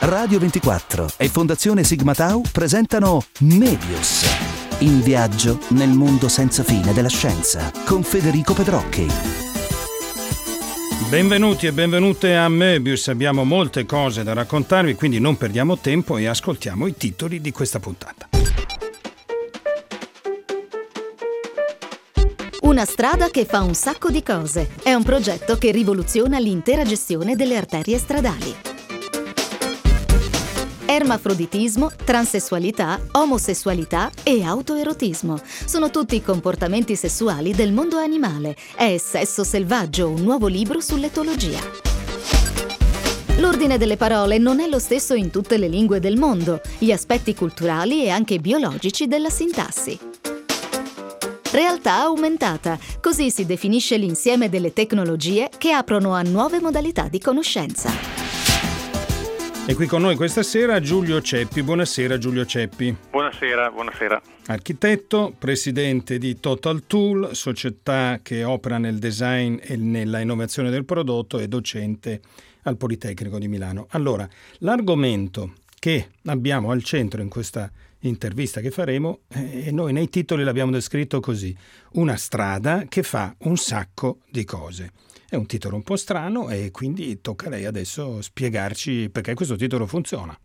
Radio 24 e Fondazione Sigma Tau presentano Möbius, in viaggio nel mondo senza fine della scienza, con Federico Pedrocchi. Benvenuti e benvenute a Möbius. Abbiamo molte cose da raccontarvi, quindi non perdiamo tempo e ascoltiamo i titoli di questa puntata. Una strada che fa un sacco di cose. È un progetto che rivoluziona l'intera gestione delle arterie stradali. Ermafroditismo, transessualità, omosessualità e autoerotismo. Sono tutti comportamenti sessuali del mondo animale. È Sesso selvaggio, un nuovo libro sull'etologia. L'ordine delle parole non è lo stesso in tutte le lingue del mondo. Gli aspetti culturali e anche biologici della sintassi. Realtà aumentata. Così si definisce l'insieme delle tecnologie che aprono a nuove modalità di conoscenza. E qui con noi questa sera Giulio Ceppi. Buonasera Giulio Ceppi. Buonasera. Architetto, presidente di Total Tool, società che opera nel design e nella innovazione del prodotto, e docente al Politecnico di Milano. Allora, l'argomento che abbiamo al centro in questa intervista che faremo, e noi nei titoli l'abbiamo descritto così: una strada che fa un sacco di cose. È un titolo un po' strano e quindi tocca a lei adesso spiegarci perché questo titolo funziona.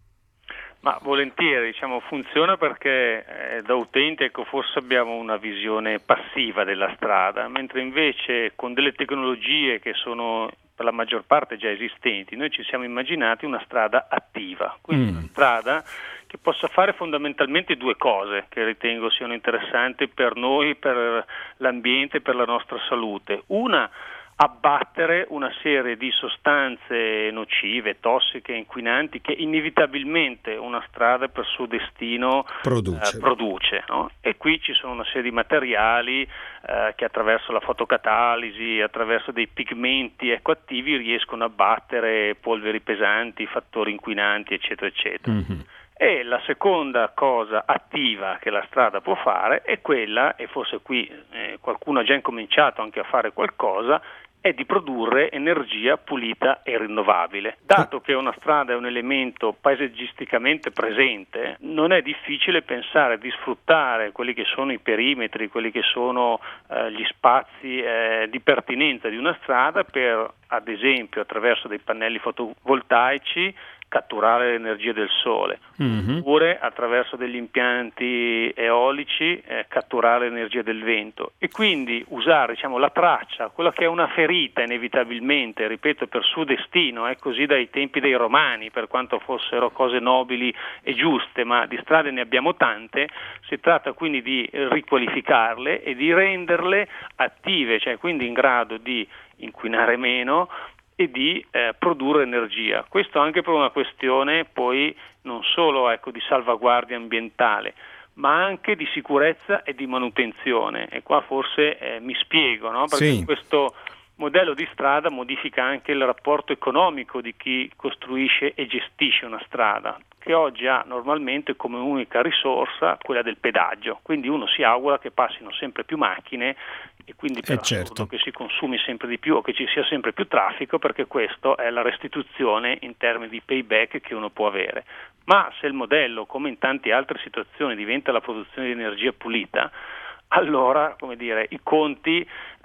Ma volentieri, funziona perché da utenti forse abbiamo una visione passiva della strada, mentre invece con delle tecnologie che sono per la maggior parte già esistenti, noi ci siamo immaginati una strada attiva, quindi una strada che possa fare fondamentalmente due cose che ritengo siano interessanti per noi, per l'ambiente, per la nostra salute. Una, abbattere una serie di sostanze nocive, tossiche, inquinanti che inevitabilmente una strada per suo destino produce, no? E qui ci sono una serie di materiali che attraverso la fotocatalisi, attraverso dei pigmenti ecoattivi riescono a battere polveri pesanti, fattori inquinanti, eccetera, eccetera. Mm-hmm. E la seconda cosa attiva che la strada può fare è quella, e forse qui qualcuno ha già incominciato anche a fare qualcosa, è di produrre energia pulita e rinnovabile. Dato che una strada è un elemento paesaggisticamente presente, non è difficile pensare di sfruttare quelli che sono i perimetri, quelli che sono gli spazi di pertinenza di una strada per, ad esempio, attraverso dei pannelli fotovoltaici, catturare l'energia del sole, oppure attraverso degli impianti eolici catturare l'energia del vento, e quindi usare la traccia, quella che è una ferita inevitabilmente, ripeto, per suo destino, è così dai tempi dei Romani, per quanto fossero cose nobili e giuste, ma di strade ne abbiamo tante. Si tratta quindi di riqualificarle e di renderle attive, cioè quindi in grado di inquinare meno e di produrre energia. Questo anche per una questione poi non solo di salvaguardia ambientale, ma anche di sicurezza e di manutenzione. E qua forse mi spiego, no? Perché sì, questo modello di strada modifica anche il rapporto economico di chi costruisce e gestisce una strada, che oggi ha normalmente come unica risorsa quella del pedaggio. Quindi uno si augura che passino sempre più macchine e quindi per assurdo che si consumi sempre di più o che ci sia sempre più traffico, perché questo è la restituzione in termini di payback che uno può avere. Ma se il modello, come in tante altre situazioni, diventa la produzione di energia pulita, allora, i conti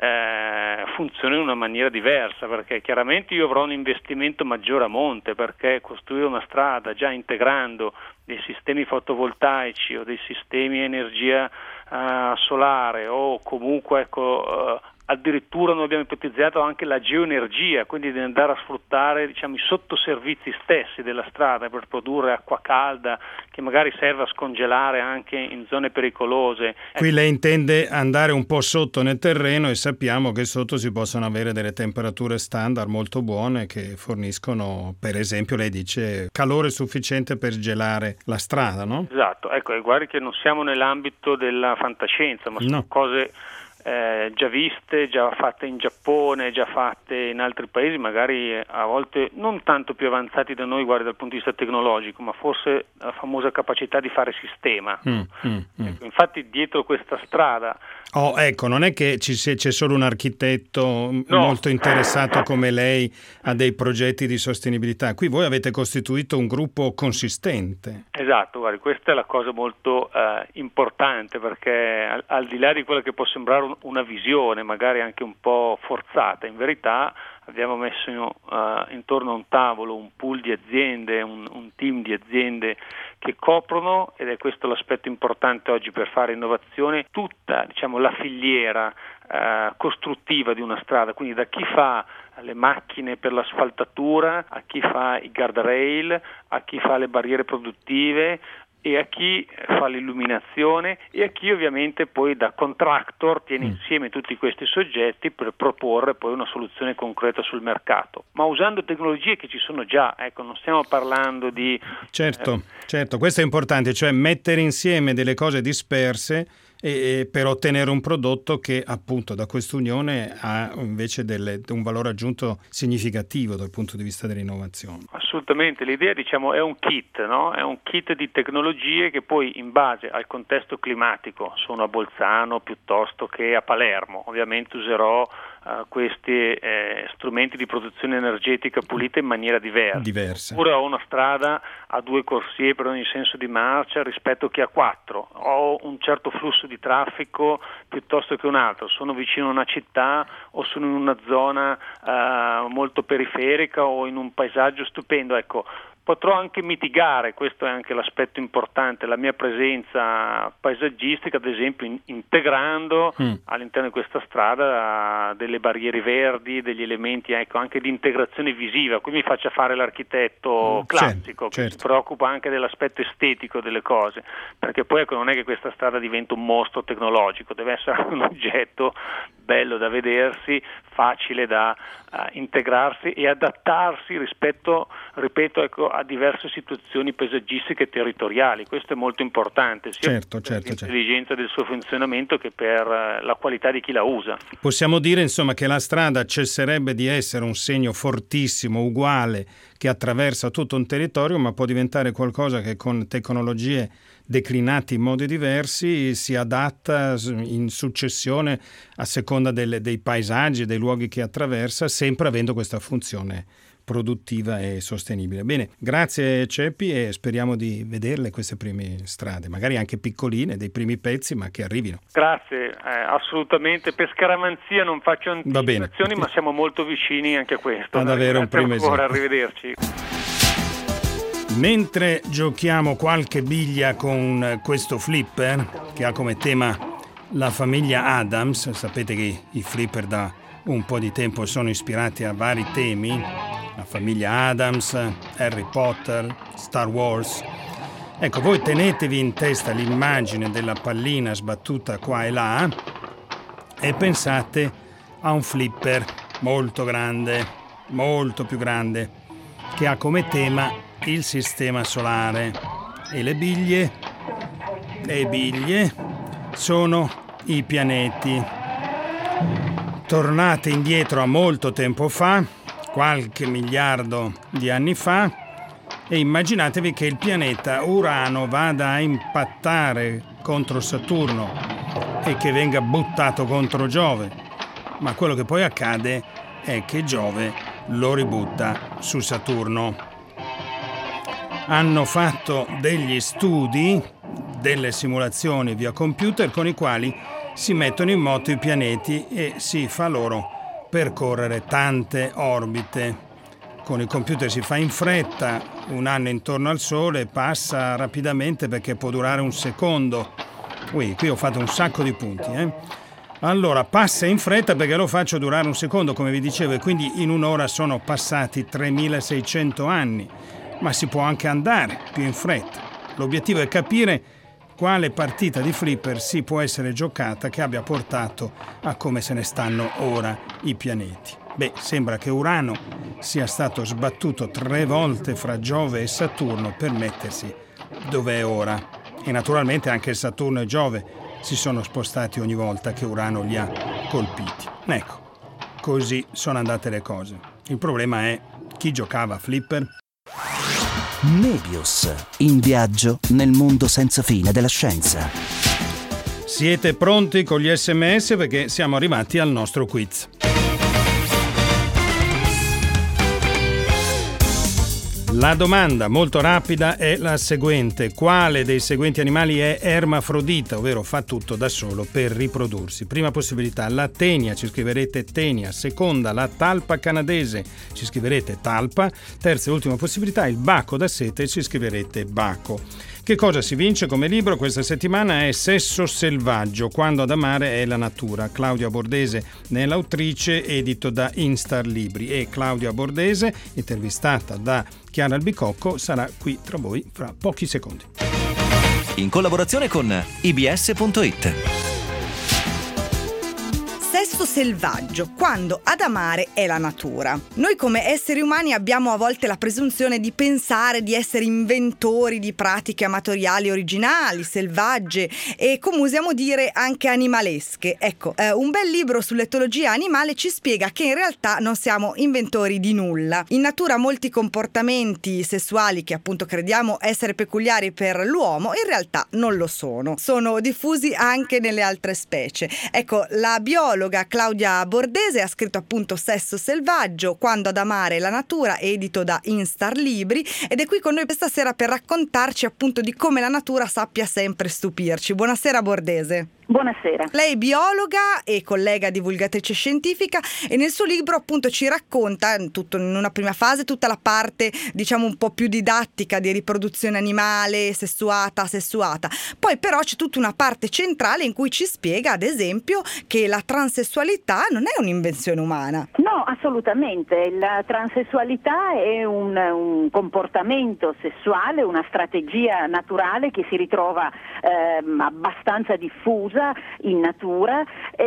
funzionano in una maniera diversa, perché chiaramente io avrò un investimento maggiore a monte, perché costruire una strada già integrando dei sistemi fotovoltaici o dei sistemi energia solare, o comunque addirittura noi abbiamo ipotizzato anche la geoenergia, quindi di andare a sfruttare i sottoservizi stessi della strada per produrre acqua calda che magari serve a scongelare anche in zone pericolose. Qui lei intende andare un po' sotto nel terreno, e sappiamo che sotto si possono avere delle temperature standard molto buone che forniscono, per esempio, lei dice, calore sufficiente per gelare la strada, no? Esatto, guardi che non siamo nell'ambito della fantascienza, ma sono cose già viste, già fatte in Giappone, già fatte in altri paesi, magari a volte non tanto più avanzati da noi, guarda, dal punto di vista tecnologico, ma forse la famosa capacità di fare sistema. Ecco, infatti dietro questa strada... ecco, non è che c'è solo un architetto molto interessato come lei a dei progetti di sostenibilità. Qui voi avete costituito un gruppo consistente. Esatto, guardi, questa è la cosa molto importante, perché al di là di quella che può sembrare una visione, magari anche un po' forzata, in verità abbiamo messo intorno a un tavolo un pool di aziende, un team di aziende che coprono, ed è questo l'aspetto importante oggi per fare innovazione, tutta, diciamo, la filiera costruttiva di una strada, quindi da chi fa le macchine per l'asfaltatura, a chi fa i guardrail, a chi fa le barriere produttive, e a chi fa l'illuminazione, e a chi ovviamente poi da contractor tiene insieme tutti questi soggetti per proporre poi una soluzione concreta sul mercato, ma usando tecnologie che ci sono già. Ecco, non stiamo parlando di... Certo, questo è importante, cioè mettere insieme delle cose disperse e per ottenere un prodotto che appunto da quest'unione ha invece un valore aggiunto significativo dal punto di vista dell'innovazione. Assolutamente, l'idea, diciamo, è un kit, no? È un kit di tecnologie che poi in base al contesto climatico, sono a Bolzano piuttosto che a Palermo, ovviamente userò questi strumenti di produzione energetica pulita in maniera diversa. Oppure ho una strada a 2 corsie per ogni senso di marcia rispetto che a 4, ho un certo flusso di traffico piuttosto che un altro, sono vicino a una città o sono in una zona molto periferica o in un paesaggio stupendo. Ecco, potrò anche mitigare, questo è anche l'aspetto importante, la mia presenza paesaggistica, ad esempio integrando all'interno di questa strada delle barriere verdi, degli elementi, ecco, anche di integrazione visiva. Qui mi faccia fare l'architetto classico, che si preoccupa anche dell'aspetto estetico delle cose, perché poi, ecco, non è che questa strada diventa un mostro tecnologico, deve essere un oggetto bello da vedersi, facile da integrarsi e adattarsi rispetto, ripeto, ecco, a diverse situazioni paesaggistiche e territoriali. Questo è molto importante, sia per l'intelligenza del suo funzionamento che per la qualità di chi la usa. Possiamo dire, insomma, che la strada cesserebbe di essere un segno fortissimo, uguale, che attraversa tutto un territorio, ma può diventare qualcosa che con tecnologie declinate in modi diversi si adatta in successione a seconda dei paesaggi, dei luoghi che attraversa, sempre avendo questa funzione produttiva e sostenibile. Bene, grazie Ceppi, e speriamo di vederle queste prime strade, magari anche piccoline, dei primi pezzi, ma che arrivino. Grazie, assolutamente. Per scaramanzia non faccio anticipazioni, ma siamo molto vicini anche a questo. Ad avere un primo esempio. Arrivederci. Mentre giochiamo qualche biglia con questo flipper che ha come tema la famiglia Addams, sapete che i flipper da un po' di tempo sono ispirati a vari temi, la famiglia Addams, Harry Potter, Star Wars. Ecco, voi tenetevi in testa l'immagine della pallina sbattuta qua e là e pensate a un flipper molto grande, molto più grande, che ha come tema il sistema solare, e le biglie sono i pianeti. Tornate indietro a molto tempo fa, qualche miliardo di anni fa, e immaginatevi che il pianeta Urano vada a impattare contro Saturno e che venga buttato contro Giove, ma quello che poi accade è che Giove lo ributta su Saturno. Hanno fatto degli studi, delle simulazioni via computer con i quali si mettono in moto i pianeti e si fa loro percorrere tante orbite. Con il computer si fa in fretta, un anno intorno al Sole passa rapidamente perché può durare un secondo. Qui ho fatto un sacco di punti. Allora, passa in fretta perché lo faccio durare un secondo, come vi dicevo, e quindi in un'ora sono passati 3600 anni. Ma si può anche andare più in fretta. L'obiettivo è capire quale partita di flipper si può essere giocata che abbia portato a come se ne stanno ora i pianeti. Sembra che Urano sia stato sbattuto 3 volte fra Giove e Saturno per mettersi dove è ora. E naturalmente anche Saturno e Giove si sono spostati ogni volta che Urano li ha colpiti. Ecco, così sono andate le cose. Il problema è chi giocava a flipper. Mebius, in viaggio nel mondo senza fine della scienza. Siete pronti con gli SMS perché siamo arrivati al nostro quiz. La domanda molto rapida è la seguente: quale dei seguenti animali è ermafrodita, ovvero fa tutto da solo per riprodursi? Prima possibilità, la tenia, ci scriverete tenia. Seconda, la talpa canadese, ci scriverete talpa. Terza e ultima possibilità, il baco da sete, ci scriverete baco. Che cosa si vince come libro questa settimana? È Sesso selvaggio, quando ad amare è la natura. Claudia Bordese ne è l'autrice, edito da Instar Libri, e Claudia Bordese, intervistata da Chiara Albicocco, sarà qui tra voi fra pochi secondi. In collaborazione con ibs.it. Sesso selvaggio, quando ad amare è la natura. Noi come esseri umani abbiamo a volte la presunzione di pensare di essere inventori di pratiche amatoriali originali, selvagge e, come usiamo dire, anche animalesche. Ecco, un bel libro sull'etologia animale ci spiega che in realtà non siamo inventori di nulla. In natura molti comportamenti sessuali che appunto crediamo essere peculiari per l'uomo in realtà non lo sono. Sono diffusi anche nelle altre specie. Ecco, la biologa Claudia Bordese ha scritto appunto Sesso selvaggio, quando ad amare la natura, edito da Instar Libri, ed è qui con noi questa sera per raccontarci appunto di come la natura sappia sempre stupirci. Buonasera Bordese. Buonasera. Lei è biologa e collega divulgatrice scientifica e nel suo libro appunto ci racconta tutto in una prima fase tutta la parte diciamo un po' più didattica di riproduzione animale, sessuata. Poi però c'è tutta una parte centrale in cui ci spiega ad esempio che la transessualità non è un'invenzione umana. No, assolutamente. La transessualità è un comportamento sessuale, una strategia naturale che si ritrova abbastanza diffusa in natura,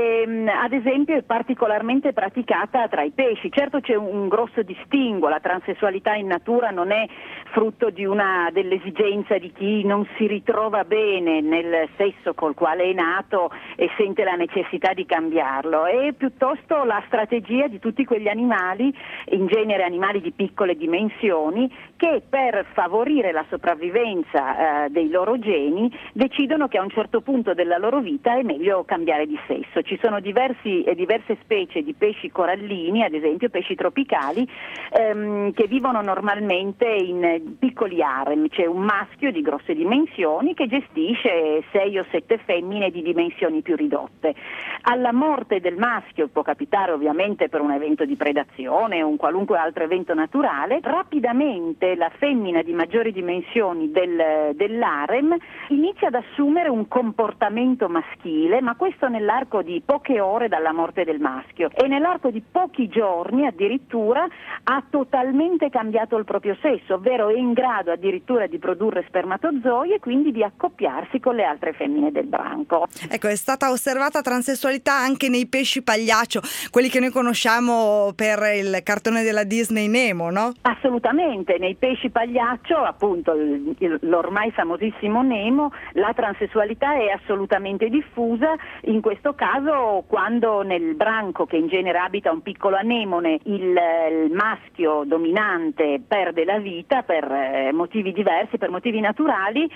ad esempio è particolarmente praticata tra i pesci. Certo c'è un grosso distinguo, la transessualità in natura non è frutto di dell'esigenza di chi non si ritrova bene nel sesso col quale è nato e sente la necessità di cambiarlo, è piuttosto la strategia di tutti quegli animali, in genere animali di piccole dimensioni, che per favorire la sopravvivenza dei loro geni decidono che a un certo punto della loro vita è meglio cambiare di sesso. Ci sono diverse specie di pesci corallini, ad esempio pesci tropicali, che vivono normalmente in piccoli harem. C'è un maschio di grosse dimensioni che gestisce 6 o 7 femmine di dimensioni più ridotte. Alla morte del maschio, può capitare ovviamente per un evento di predazione o un qualunque altro evento naturale, rapidamente la femmina di maggiori dimensioni dell'harem inizia ad assumere un comportamento maschile, ma questo nell'arco di poche ore dalla morte del maschio, e nell'arco di pochi giorni addirittura ha totalmente cambiato il proprio sesso, ovvero è in grado addirittura di produrre spermatozoi e quindi di accoppiarsi con le altre femmine del branco. Ecco, è stata osservata transessualità anche nei pesci pagliaccio, quelli che noi conosciamo per il cartone della Disney Nemo, no? Assolutamente, nei pesci pagliaccio, appunto l'ormai famosissimo Nemo, la transessualità è assolutamente diffusa. In questo caso, quando nel branco, che in genere abita un piccolo anemone, il maschio dominante perde la vita per motivi diversi, per motivi naturali,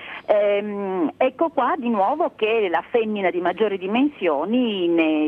ecco qua di nuovo che la femmina di maggiori dimensioni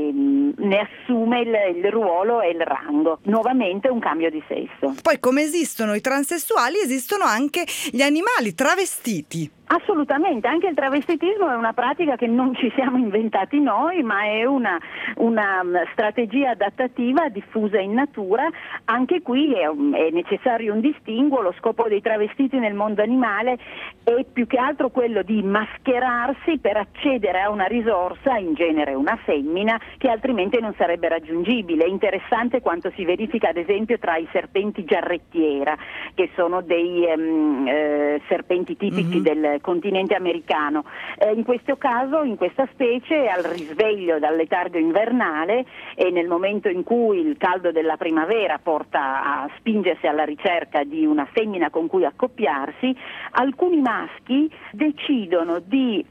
ne assume il ruolo e il rango. Nuovamente un cambio di sesso. Poi, come esistono i transessuali, esistono anche gli animali travestiti. Assolutamente, anche il travestitismo è una pratica che non ci siamo inventati noi, ma è una strategia adattativa diffusa in natura. Anche qui è necessario un distinguo. Lo scopo dei travestiti nel mondo animale è più che altro quello di mascherarsi per accedere a una risorsa, in genere una femmina, che altrimenti non sarebbe raggiungibile. È interessante quanto si verifica ad esempio tra i serpenti giarrettiera, che sono dei serpenti tipici del continente americano. In questo caso, in questa specie, al risveglio dal letargo invernale e nel momento in cui il caldo della primavera porta a spingersi alla ricerca di una femmina con cui accoppiarsi, alcuni maschi decidono di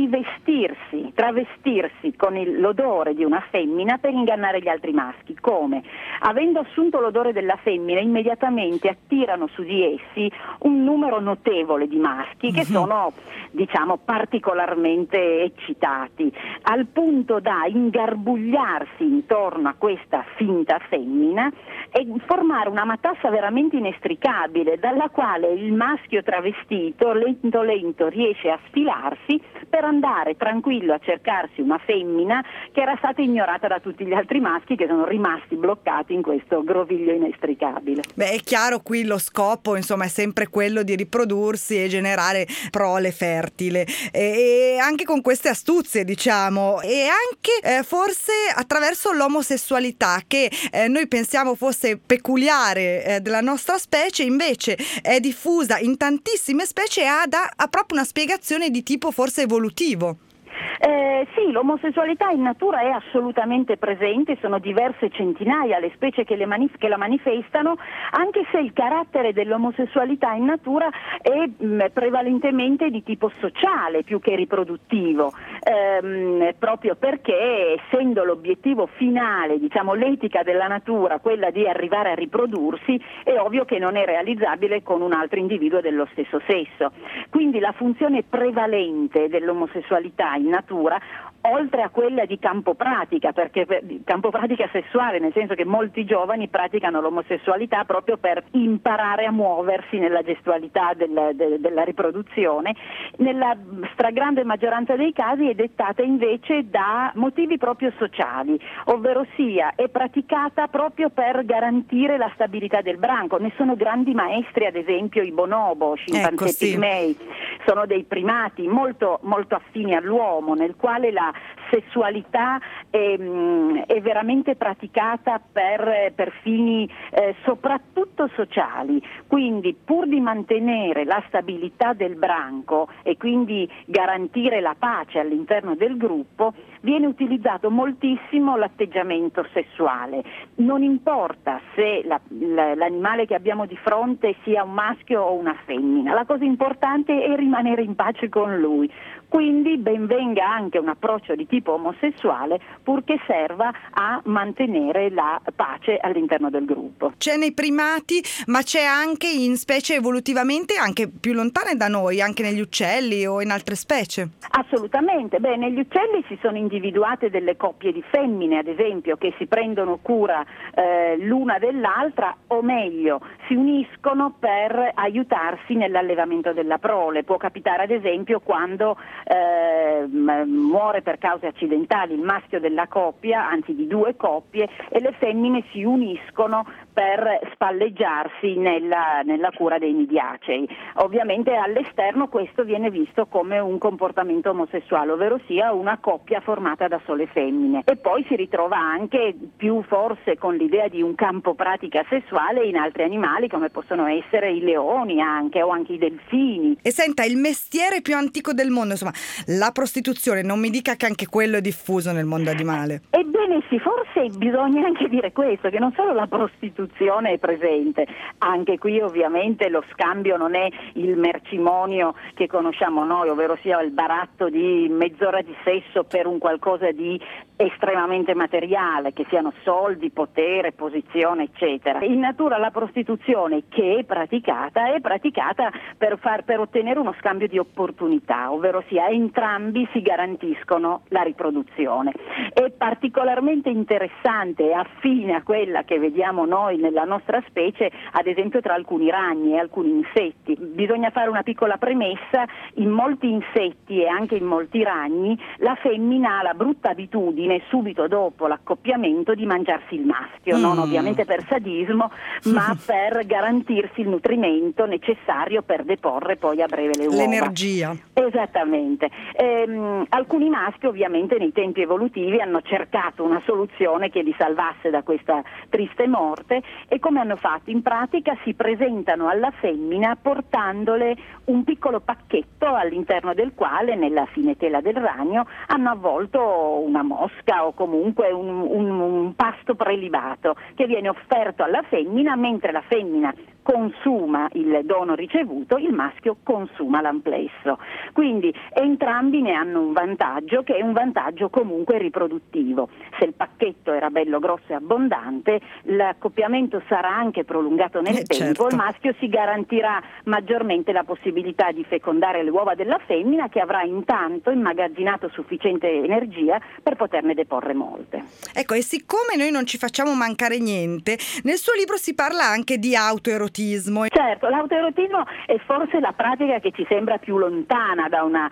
travestirsi con l'odore di una femmina per ingannare gli altri maschi. Come? Avendo assunto l'odore della femmina, immediatamente attirano su di essi un numero notevole di maschi che sono, diciamo, particolarmente eccitati, al punto da ingarbugliarsi intorno a questa finta femmina e formare una matassa veramente inestricabile, dalla quale il maschio travestito lento riesce a sfilarsi per andare tranquillo a cercarsi una femmina che era stata ignorata da tutti gli altri maschi, che sono rimasti bloccati in questo groviglio inestricabile. Beh, è chiaro, qui lo scopo, insomma, è sempre quello di riprodursi e generare prole fertile, e anche con queste astuzie, diciamo, e anche forse attraverso l'omosessualità, che noi pensiamo fosse peculiare della nostra specie, invece è diffusa in tantissime specie e ha proprio una spiegazione di tipo forse evolutivo. Sì, l'omosessualità in natura è assolutamente presente, sono diverse centinaia le specie che la manifestano, anche se il carattere dell'omosessualità in natura è prevalentemente di tipo sociale più che riproduttivo, proprio perché, essendo l'obiettivo finale, diciamo l'etica della natura, quella di arrivare a riprodursi, è ovvio che non è realizzabile con un altro individuo dello stesso sesso. Quindi la funzione prevalente dell'omosessualità in natura, oltre a quella di campo pratica, perché campo pratica sessuale, nel senso che molti giovani praticano l'omosessualità proprio per imparare a muoversi nella gestualità della riproduzione, nella stragrande maggioranza dei casi è dettata invece da motivi proprio sociali, ovvero sia è praticata proprio per garantire la stabilità del branco. Ne sono grandi maestri, ad esempio i bonobo, scimpanzé pigmei, sono dei primati molto, molto affini all'uomo, nel quale la sessualità è veramente praticata per fini soprattutto sociali. Quindi, pur di mantenere la stabilità del branco e quindi garantire la pace all'interno del gruppo, viene utilizzato moltissimo l'atteggiamento sessuale. Non importa se l'animale che abbiamo di fronte sia un maschio o una femmina, la cosa importante è rimanere in pace con lui. Quindi ben venga anche un approccio di tipo omosessuale, purché serva a mantenere la pace all'interno del gruppo. C'è nei primati, ma c'è anche in specie evolutivamente anche più lontane da noi, anche negli uccelli o in altre specie? Assolutamente. Negli uccelli si sono individuate delle coppie di femmine, ad esempio, che si prendono cura l'una dell'altra, o meglio, si uniscono per aiutarsi nell'allevamento della prole. Può capitare, ad esempio, quando muore per cause accidentali il maschio della coppia, anzi di due coppie, e le femmine si uniscono per spalleggiarsi nella cura dei nidiacei. Ovviamente all'esterno questo viene visto come un comportamento omosessuale, ovvero sia una coppia formata da sole femmine. E poi si ritrova anche più forse con l'idea di un campo pratica sessuale in altri animali, come possono essere i leoni anche, o anche i delfini. E senta, il mestiere più antico del mondo, insomma, la prostituzione, non mi dica che anche quello è diffuso nel mondo animale. Ebbene sì, forse bisogna anche dire questo, che non solo la prostituzione è presente, anche qui ovviamente lo scambio non è il mercimonio che conosciamo noi, ovvero sia il baratto di mezz'ora di sesso per un qualcosa di estremamente materiale, che siano soldi, potere, posizione, eccetera. In natura la prostituzione che è praticata per ottenere uno scambio di opportunità, ovvero sia entrambi si garantiscono la riproduzione. È particolarmente interessante e affine a quella che vediamo noi nella nostra specie, ad esempio tra alcuni ragni e alcuni insetti. Bisogna fare una piccola premessa: in molti insetti e anche in molti ragni la femmina ha la brutta abitudine femmine subito dopo l'accoppiamento di mangiarsi il maschio, non ovviamente per sadismo, ma per garantirsi il nutrimento necessario per deporre poi a breve le uova. L'energia. Esattamente. Alcuni maschi ovviamente nei tempi evolutivi hanno cercato una soluzione che li salvasse da questa triste morte, e come hanno fatto? In pratica si presentano alla femmina portandole un piccolo pacchetto all'interno del quale, nella fine tela del ragno, hanno avvolto una mosca o comunque un pasto prelibato che viene offerto alla femmina. Mentre la femmina consuma il dono ricevuto, il maschio consuma l'amplesso. Quindi entrambi ne hanno un vantaggio, che è un vantaggio comunque riproduttivo. Se il pacchetto era bello grosso e abbondante, l'accoppiamento sarà anche prolungato nel tempo, certo. Il maschio si garantirà maggiormente la possibilità di fecondare le uova della femmina, che avrà intanto immagazzinato sufficiente energia per poterne deporre molte. Ecco, e siccome noi non ci facciamo mancare niente, nel suo libro si parla anche di autoerotismo. Certo, l'autoerotismo è forse la pratica che ci sembra più lontana da una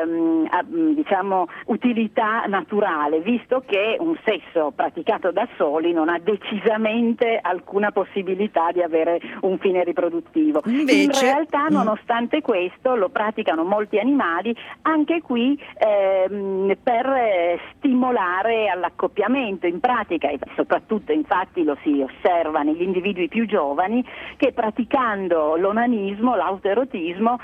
utilità naturale, visto che un sesso praticato da soli non ha decisamente alcuna possibilità di avere un fine riproduttivo. Invece, in realtà, nonostante questo, lo praticano molti animali, anche qui per stimolare all'accoppiamento. In pratica, e soprattutto infatti lo si osserva negli individui più giovani, che praticando l'onanismo, l'autoerotismo,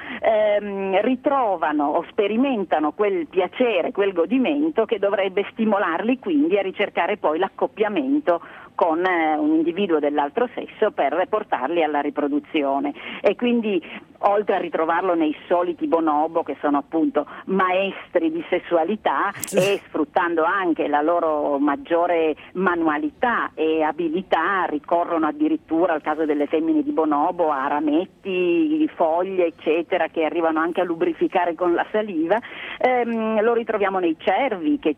ritrovano o sperimentano quel piacere, quel godimento che dovrebbe stimolarli quindi a ricercare poi l'accoppiamento con un individuo dell'altro sesso per portarli alla riproduzione. E quindi, oltre a ritrovarlo nei soliti bonobo, che sono appunto maestri di sessualità, e sfruttando anche la loro maggiore manualità e abilità, ricorrono addirittura, al caso delle femmine di bonobo, a rametti, foglie eccetera, che arrivano anche a lubrificare con la saliva. Lo ritroviamo nei cervi, che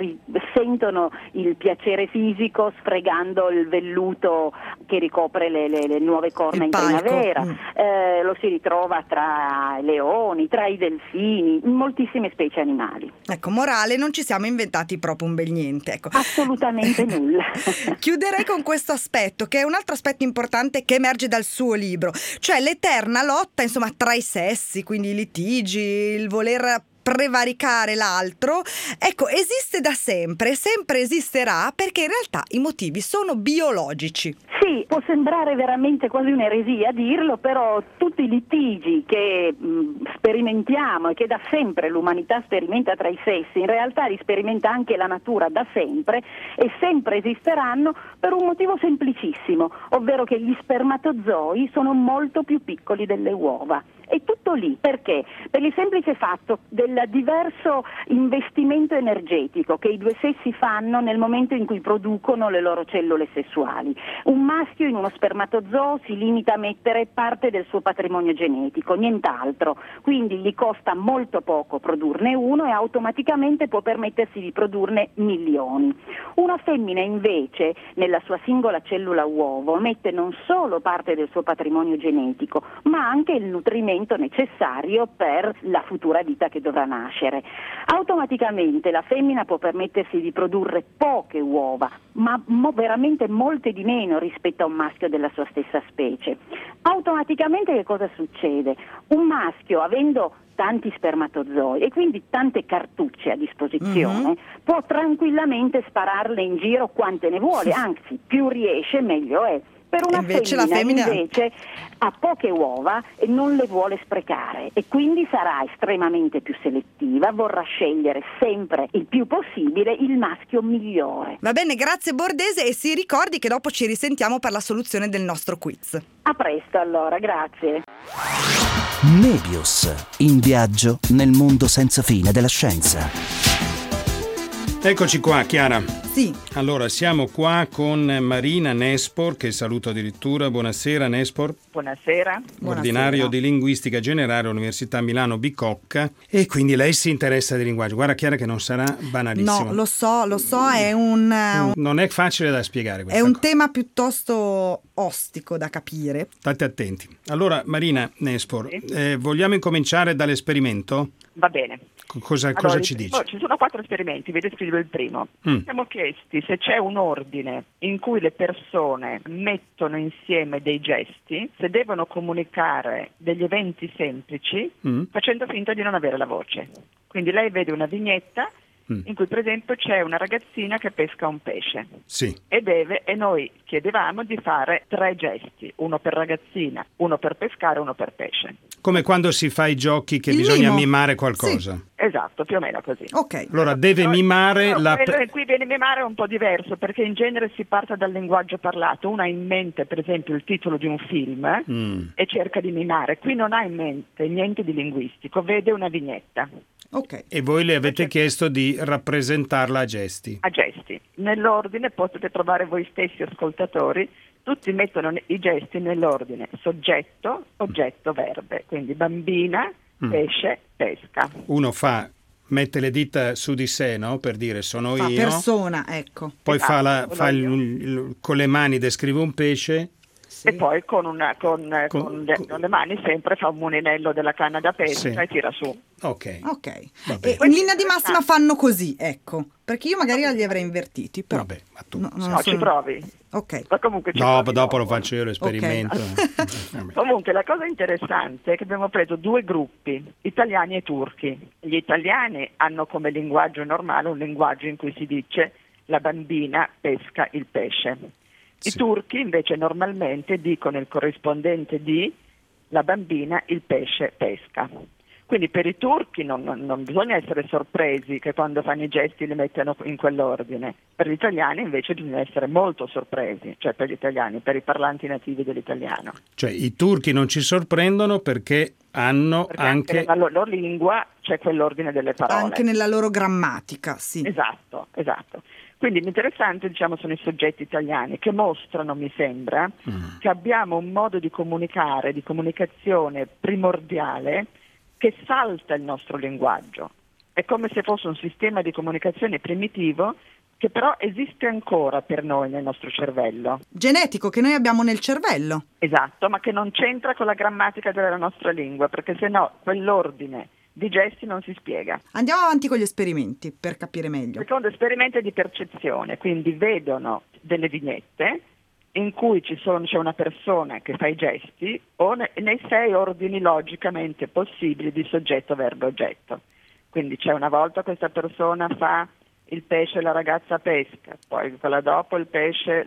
sentono il piacere fisico sfregando il velluto che ricopre le nuove corna in primavera. Lo si ritrova tra i leoni, tra i delfini, in moltissime specie animali. Ecco, morale, non ci siamo inventati proprio un bel niente. Ecco. Assolutamente nulla. Chiuderei con questo aspetto, che è un altro aspetto importante che emerge dal suo libro, cioè l'eterna lotta, insomma, tra i sessi, quindi i litigi, il voler prevaricare l'altro. Ecco, esiste da sempre, sempre esisterà, perché in realtà i motivi sono biologici. Sì, può sembrare veramente quasi un'eresia dirlo, però tutti i litigi che sperimentiamo e che da sempre l'umanità sperimenta tra i sessi, in realtà li sperimenta anche la natura da sempre, e sempre esisteranno per un motivo semplicissimo, ovvero che gli spermatozoi sono molto più piccoli delle uova. È tutto lì. Perché? Per il semplice fatto del diverso investimento energetico che i due sessi fanno nel momento in cui producono le loro cellule sessuali. Un maschio in uno spermatozoo si limita a mettere parte del suo patrimonio genetico, nient'altro. Quindi gli costa molto poco produrne uno e automaticamente può permettersi di produrne milioni. Una femmina invece, nella sua singola cellula uovo, mette non solo parte del suo patrimonio genetico, ma anche il nutrimento necessario per la futura vita che dovrà nascere. Automaticamente la femmina può permettersi di produrre poche uova, ma veramente molte di meno rispetto a un maschio della sua stessa specie. Automaticamente che cosa succede? Un maschio, avendo tanti spermatozoi e quindi tante cartucce a disposizione, può tranquillamente spararle in giro quante ne vuole, anzi più riesce meglio è. Per una femmina invece ha poche uova e non le vuole sprecare, e quindi sarà estremamente più selettiva, vorrà scegliere sempre il più possibile il maschio migliore. Va bene, grazie Bordese, e si ricordi che dopo ci risentiamo per la soluzione del nostro quiz. A presto allora, grazie. Mebius, in viaggio nel mondo senza fine della scienza. Eccoci qua, Chiara. Sì. Allora, siamo qua con Marina Nespor, che saluto addirittura. Buonasera Nespor. Buonasera. Ordinario di Linguistica Generale all'Università Milano Bicocca, e quindi lei si interessa di linguaggio. Guarda Chiara che non sarà banalissimo. No, lo so, è non è facile da spiegare questa è un cosa. tema piuttosto ostico da capire. State attenti. Allora, Marina Nespor, vogliamo incominciare dall'esperimento? Va bene. Cosa ci dice? Ci sono 4 esperimenti, vi descrivo il primo. Siamo chiesti se c'è un ordine in cui le persone mettono insieme dei gesti, se devono comunicare degli eventi semplici facendo finta di non avere la voce. Quindi lei vede una vignetta in cui per esempio c'è una ragazzina che pesca un pesce e noi chiedevamo di fare 3 gesti, uno per ragazzina, uno per pescare, uno per pesce. Come quando si fa i giochi che bisogna mimare qualcosa. Sì, esatto, più o meno così. Ok. Allora deve mimare qui viene mimare un po' diverso, perché in genere si parte dal linguaggio parlato. Uno ha in mente per esempio il titolo di un film e cerca di mimare. Qui non ha in mente niente di linguistico, vede una vignetta. Okay. E voi le avete chiesto di rappresentarla a gesti. A gesti. Nell'ordine potete trovare voi stessi ascoltatori, tutti mettono i gesti nell'ordine soggetto, oggetto, verbe. Quindi bambina, pesce, pesca. Uno mette le dita su di sé, no? Per dire sono io. Persona, ecco. Poi con le mani descrive un pesce. Sì. E poi con le mani sempre fa un mulinello della canna da pesca e tira su. Ok. E in linea di massima fanno così, ecco. Perché io magari li avrei invertiti. Però vabbè, ma tu ci provi. Ok. Ma comunque dopo lo faccio io l'esperimento. Okay. Comunque la cosa interessante è che abbiamo preso 2 gruppi, italiani e turchi. Gli italiani hanno come linguaggio normale un linguaggio in cui si dice la bambina pesca il pesce. I turchi invece normalmente dicono il corrispondente di la bambina il pesce pesca. Quindi per i turchi non bisogna essere sorpresi che quando fanno i gesti li mettano in quell'ordine. Per gli italiani invece bisogna essere molto sorpresi, cioè per gli italiani, per i parlanti nativi dell'italiano. Cioè i turchi non ci sorprendono perché anche nella loro lingua c'è quell'ordine delle parole. Anche nella loro grammatica, sì. Esatto. Quindi l'interessante, sono i soggetti italiani che mostrano, mi sembra, che abbiamo un modo di comunicare, di comunicazione primordiale che salta il nostro linguaggio. È come se fosse un sistema di comunicazione primitivo che però esiste ancora per noi nel nostro cervello. Genetico, che noi abbiamo nel cervello. Esatto, ma che non c'entra con la grammatica della nostra lingua, perché sennò quell'ordine di gesti non si spiega. Andiamo avanti con gli esperimenti per capire meglio. Il secondo esperimento è di percezione, quindi vedono delle vignette in cui c'è una persona che fa i gesti o nei 6 ordini logicamente possibili di soggetto, verbo, oggetto. Quindi c'è una volta questa persona fa il pesce, la ragazza pesca, poi quella dopo il pesce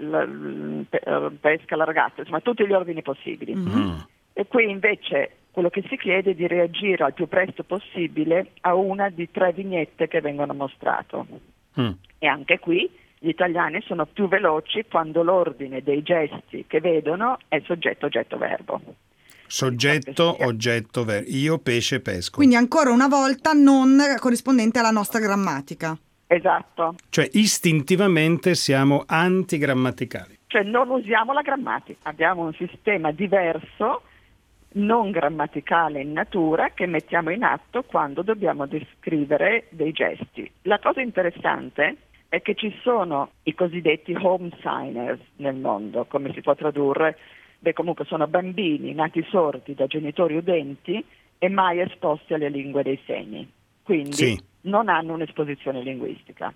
pesca la ragazza, insomma tutti gli ordini possibili. E qui invece quello che si chiede è di reagire al più presto possibile a una di 3 vignette che vengono mostrate. E anche qui gli italiani sono più veloci quando l'ordine dei gesti che vedono è soggetto, oggetto, verbo. Soggetto, oggetto, verbo. Io pesce, pesco. Quindi ancora una volta non corrispondente alla nostra grammatica. Esatto. Cioè istintivamente siamo antigrammaticali. Cioè non usiamo la grammatica, abbiamo un sistema diverso, non grammaticale in natura, che mettiamo in atto quando dobbiamo descrivere dei gesti. La cosa interessante è che ci sono i cosiddetti home signers nel mondo, come si può tradurre? Comunque sono bambini nati sordi da genitori udenti e mai esposti alle lingue dei segni, quindi non hanno un'esposizione linguistica.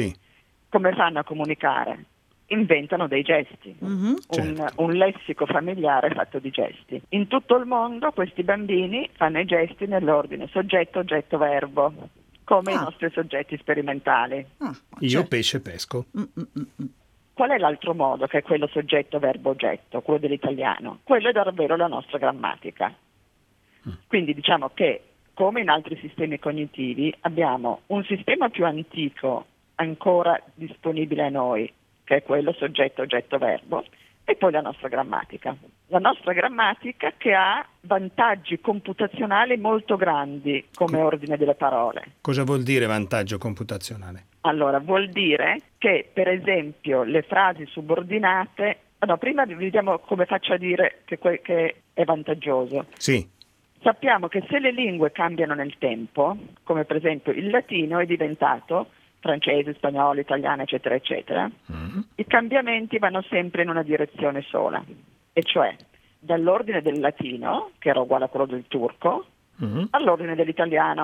Come fanno a comunicare? Inventano dei gesti, un lessico familiare fatto di gesti. In tutto il mondo questi bambini fanno i gesti nell'ordine soggetto, oggetto, verbo, come i nostri soggetti sperimentali. Io pesce, pesco. Qual è l'altro modo, che è quello soggetto, verbo, oggetto, quello dell'italiano? Quello è davvero la nostra grammatica. Quindi diciamo che, come in altri sistemi cognitivi, abbiamo un sistema più antico ancora disponibile a noi, che è quello soggetto, oggetto, verbo, e poi la nostra grammatica. La nostra grammatica che ha vantaggi computazionali molto grandi come ordine delle parole. Cosa vuol dire vantaggio computazionale? Allora, vuol dire che, per esempio, le frasi subordinate... prima vediamo come faccio a dire che è vantaggioso. Sappiamo che se le lingue cambiano nel tempo, come per esempio il latino è diventato francese, spagnolo, italiano, eccetera, eccetera, i cambiamenti vanno sempre in una direzione sola, e cioè dall'ordine del latino, che era uguale a quello del turco, all'ordine dell'italiano.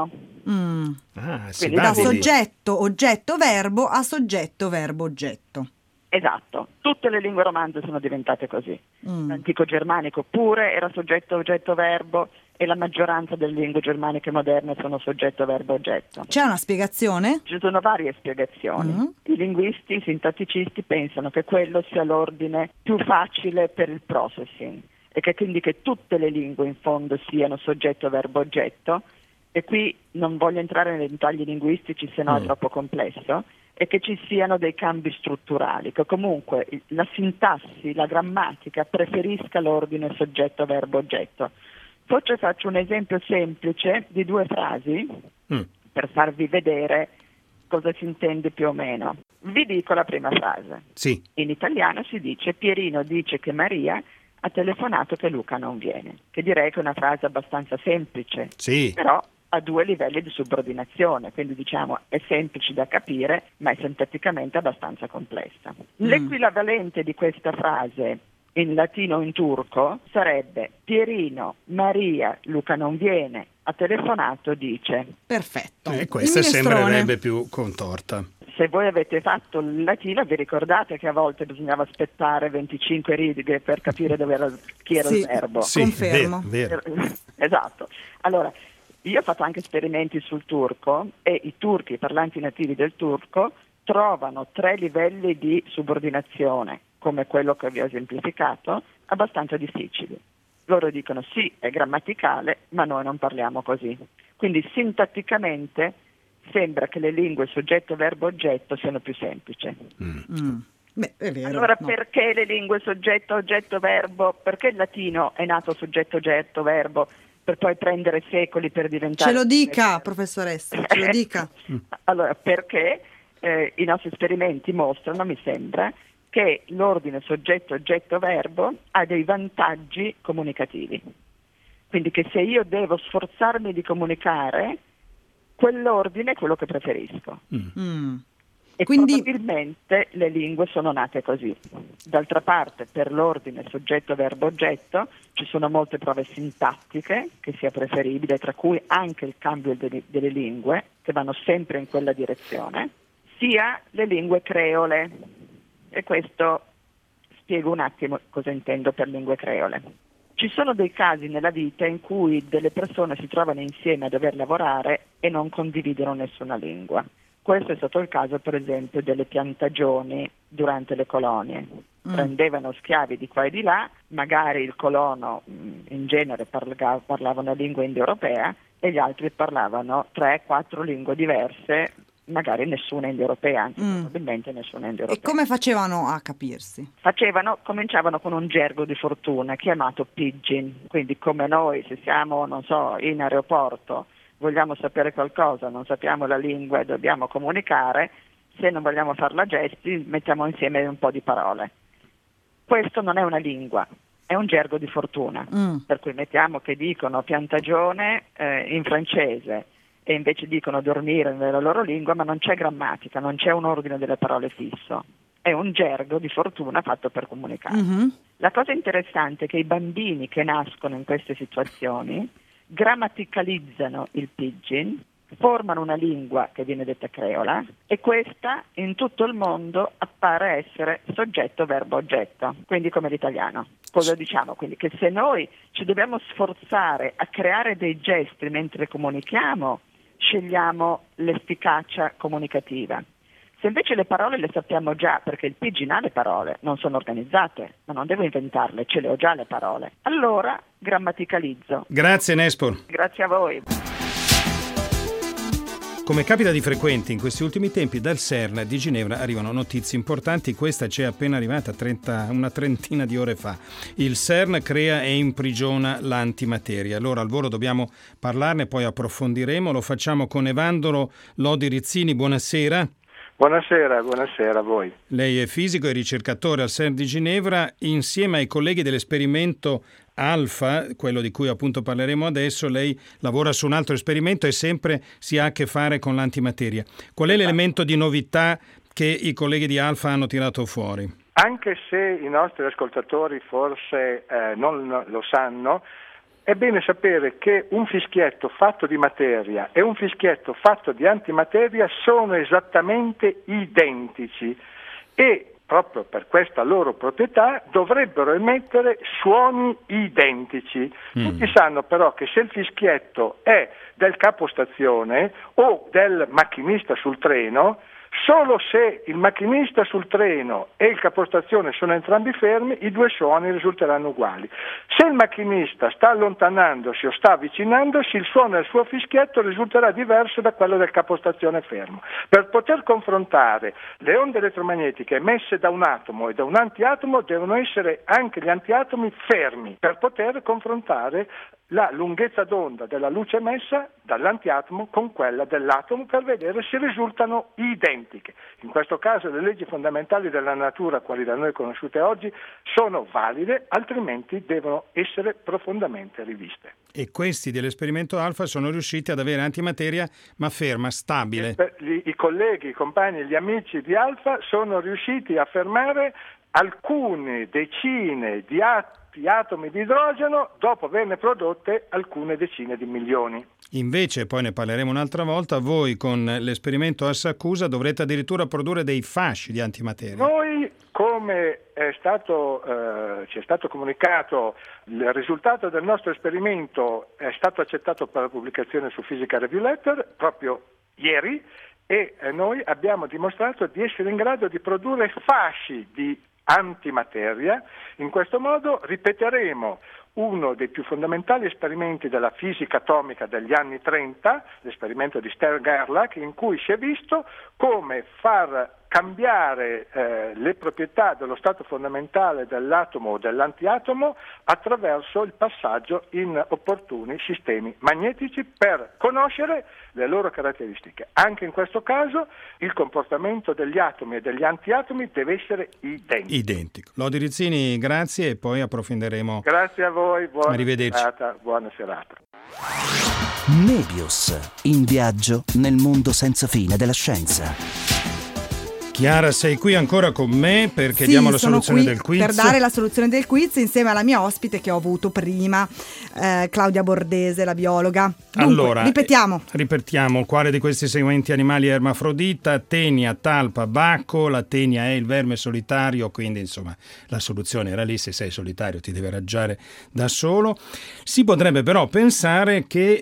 Si da va di lì. soggetto, oggetto, verbo a soggetto, verbo, oggetto. Esatto, tutte le lingue romanze sono diventate così. L'antico germanico pure era soggetto, oggetto, verbo, e la maggioranza delle lingue germaniche moderne sono soggetto, verbo, oggetto. C'è una spiegazione? Ci sono varie spiegazioni. I linguisti, i sintatticisti pensano che quello sia l'ordine più facile per il processing e che quindi che tutte le lingue in fondo siano soggetto, verbo, oggetto, e qui non voglio entrare nei dettagli linguistici se no è troppo complesso, e che ci siano dei cambi strutturali, che comunque la sintassi, la grammatica preferisca l'ordine soggetto, verbo, oggetto. Forse faccio un esempio semplice di 2 frasi per farvi vedere cosa si intende più o meno. Vi dico la prima frase. Sì. In italiano si dice: Pierino dice che Maria ha telefonato che Luca non viene, che direi che è una frase abbastanza semplice, Sì. però ha 2 livelli di subordinazione, quindi diciamo è semplice da capire, ma è sintatticamente abbastanza complessa. L'equivalente di questa frase in latino o in turco sarebbe: Pierino, Maria, Luca non viene, ha telefonato, dice. Perfetto. Questa Il minestrone. sembrerebbe più contorta. Se voi avete fatto il latino vi ricordate che a volte bisognava aspettare 25 righe per capire chi era il verbo. Sì, Confermo. vero. Esatto. Allora, io ho fatto anche esperimenti sul turco e i turchi, i parlanti nativi del turco, trovano 3 livelli di subordinazione, come quello che vi ho esemplificato, abbastanza difficili. Loro dicono sì, è grammaticale, ma noi non parliamo così. Quindi sintatticamente sembra che le lingue soggetto, verbo, oggetto siano più semplici. Beh, è vero. Allora no. perché le lingue soggetto, oggetto, verbo? Perché il latino è nato soggetto, oggetto, verbo, per poi prendere secoli per diventare... Ce lo dica, professoressa, ce lo dica. Allora, perché i nostri esperimenti mostrano, mi sembra, che l'ordine soggetto, oggetto, verbo ha dei vantaggi comunicativi. Quindi che se io devo sforzarmi di comunicare, quell'ordine è quello che preferisco. E Quindi... probabilmente le lingue sono nate così. D'altra parte, per l'ordine soggetto, verbo, oggetto, ci sono molte prove sintattiche che sia preferibile, tra cui anche il cambio delle lingue, che vanno sempre in quella direzione, sia le lingue creole. E questo spiego un attimo cosa intendo per lingue creole. Ci sono dei casi nella vita in cui delle persone si trovano insieme a dover lavorare e non condividono nessuna lingua. Questo è stato il caso, per esempio, delle piantagioni durante le colonie. Prendevano schiavi di qua e di là, magari il colono in genere parlava una lingua indoeuropea e gli altri parlavano 3-4 lingue diverse, magari nessuna indoeuropea, anzi probabilmente nessuna indoeuropea. E come facevano a capirsi? Cominciavano con un gergo di fortuna chiamato pidgin, quindi come noi se siamo, non so, in aeroporto, vogliamo sapere qualcosa, non sappiamo la lingua e dobbiamo comunicare, se non vogliamo farla a gesti mettiamo insieme un po' di parole. Questo non è una lingua, è un gergo di fortuna, per cui mettiamo che dicono piantagione in francese e invece dicono dormire nella loro lingua, ma non c'è grammatica, non c'è un ordine delle parole fisso, è un gergo di fortuna fatto per comunicare. La cosa interessante è che i bambini che nascono in queste situazioni grammaticalizzano il pidgin, formano una lingua che viene detta creola e questa in tutto il mondo appare essere soggetto, verbo, oggetto, quindi come l'italiano. Cosa diciamo? Quindi che se noi ci dobbiamo sforzare a creare dei gesti mentre comunichiamo, scegliamo l'efficacia comunicativa. Se invece le parole le sappiamo già, perché il pidgin ha le parole, non sono organizzate, ma non devo inventarle, ce le ho già le parole, allora grammaticalizzo. Grazie Nespor. Grazie a voi. Come capita di frequente in questi ultimi tempi, dal CERN di Ginevra arrivano notizie importanti. Questa ci è appena arrivata una trentina di ore fa. Il CERN crea e imprigiona l'antimateria. Allora al volo dobbiamo parlarne, poi approfondiremo. Lo facciamo con Evandro Lodi Rizzini. Buonasera. Buonasera a voi. Lei è fisico e ricercatore al CERN di Ginevra. Insieme ai colleghi dell'esperimento Alfa, quello di cui appunto parleremo adesso, lei lavora su un altro esperimento e sempre si ha a che fare con l'antimateria. Qual è l'elemento di novità che i colleghi di Alfa hanno tirato fuori? Anche se i nostri ascoltatori forse non lo sanno, è bene sapere che un fischietto fatto di materia e un fischietto fatto di antimateria sono esattamente identici e proprio per questa loro proprietà dovrebbero emettere suoni identici. Tutti sanno però che se il fischietto è del capostazione o del macchinista sul treno, solo se il macchinista sul treno e il capostazione sono entrambi fermi, i due suoni risulteranno uguali. Se il macchinista sta allontanandosi o sta avvicinandosi, il suono del suo fischietto risulterà diverso da quello del capostazione fermo. Per poter confrontare le onde elettromagnetiche emesse da un atomo e da un antiatomo, devono essere anche gli antiatomi fermi per poter confrontare la lunghezza d'onda della luce emessa dall'antiatomo con quella dell'atomo per vedere se risultano identiche. In questo caso le leggi fondamentali della natura, quali da noi conosciute oggi, sono valide, altrimenti devono essere profondamente riviste. E questi dell'esperimento alfa sono riusciti ad avere antimateria ma ferma, stabile. I colleghi, i compagni, gli amici di Alfa sono riusciti a fermare alcune decine di atomi di idrogeno dopo averne prodotte alcune decine di milioni. Invece, poi ne parleremo un'altra volta, voi con l'esperimento Assakusa dovrete addirittura produrre dei fasci di antimateria. Noi, come ci è stato comunicato, il risultato del nostro esperimento è stato accettato per la pubblicazione su Physical Review Letter proprio ieri e noi abbiamo dimostrato di essere in grado di produrre fasci di antimateria. In questo modo ripeteremo uno dei più fondamentali esperimenti della fisica atomica degli anni 30, l'esperimento di Stern-Gerlach, in cui si è visto come far cambiare le proprietà dello stato fondamentale dell'atomo o dell'antiatomo attraverso il passaggio in opportuni sistemi magnetici per conoscere le loro caratteristiche. Anche in questo caso il comportamento degli atomi e degli antiatomi deve essere identico. Lodi Rizzini, grazie e poi approfondiremo. Grazie a voi, buona serata. Nebius, in viaggio nel mondo senza fine della scienza. Chiara, sei qui ancora con me perché diamo la soluzione del quiz. Per dare la soluzione del quiz insieme alla mia ospite che ho avuto prima, Claudia Bordese, la biologa. Dunque, allora, ripetiamo quale di questi seguenti animali è ermafrodita: tenia, talpa, bacco. La tenia è il verme solitario, quindi insomma la soluzione era lì, se sei solitario ti deve arrangiare da solo. Si potrebbe però pensare che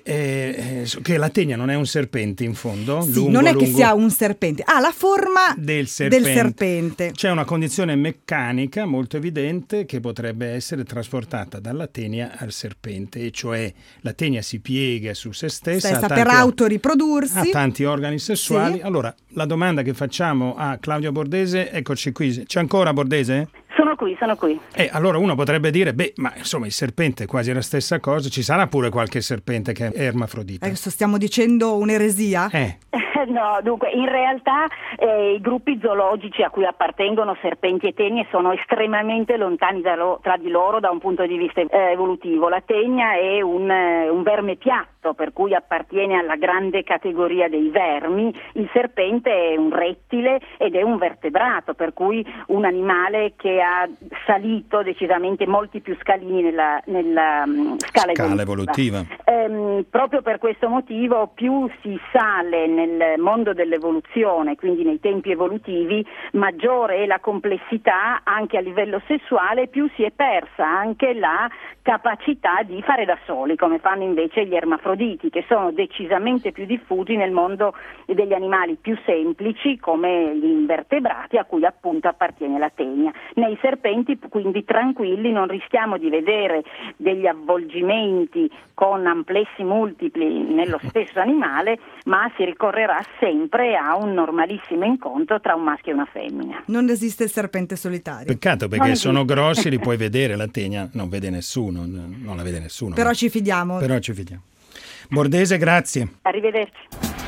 la tenia non è un serpente in fondo? Sì, non è che sia un serpente, ha la forma del serpente. C'è una condizione meccanica molto evidente che potrebbe essere trasportata dalla tenia al serpente, e cioè la tenia si piega su se stessa per autoriprodursi, ha tanti organi sessuali. Sì. Allora, la domanda che facciamo a Claudia Bordese, eccoci qui. C'è ancora Bordese? Sono qui. Allora uno potrebbe dire, ma insomma il serpente è quasi la stessa cosa, ci sarà pure qualche serpente che è ermafrodita? Adesso stiamo dicendo un'eresia? No, dunque, in realtà i gruppi zoologici a cui appartengono serpenti e tenie sono estremamente lontani tra di loro da un punto di vista evolutivo. La tenia è un verme piatto, per cui appartiene alla grande categoria dei vermi. Il serpente è un rettile ed è un vertebrato, per cui un animale che ha salito decisamente molti più scalini nella scala evolutiva. Proprio per questo motivo più si sale nel mondo dell'evoluzione, quindi nei tempi evolutivi, maggiore è la complessità anche a livello sessuale, più si è persa anche la capacità di fare da soli, come fanno invece gli ermafroditi, che sono decisamente più diffusi nel mondo degli animali più semplici, come gli invertebrati, a cui appunto appartiene la tenia. Nei serpenti, quindi tranquilli, non rischiamo di vedere degli avvolgimenti con amplessi multipli nello stesso animale, ma si ricorrerà sempre a un normalissimo incontro tra un maschio e una femmina. Non esiste il serpente solitario. Peccato, perché sono grossi, li puoi vedere, la tenia non vede nessuno, non la vede nessuno. Però ci fidiamo. Bordese, grazie. Arrivederci.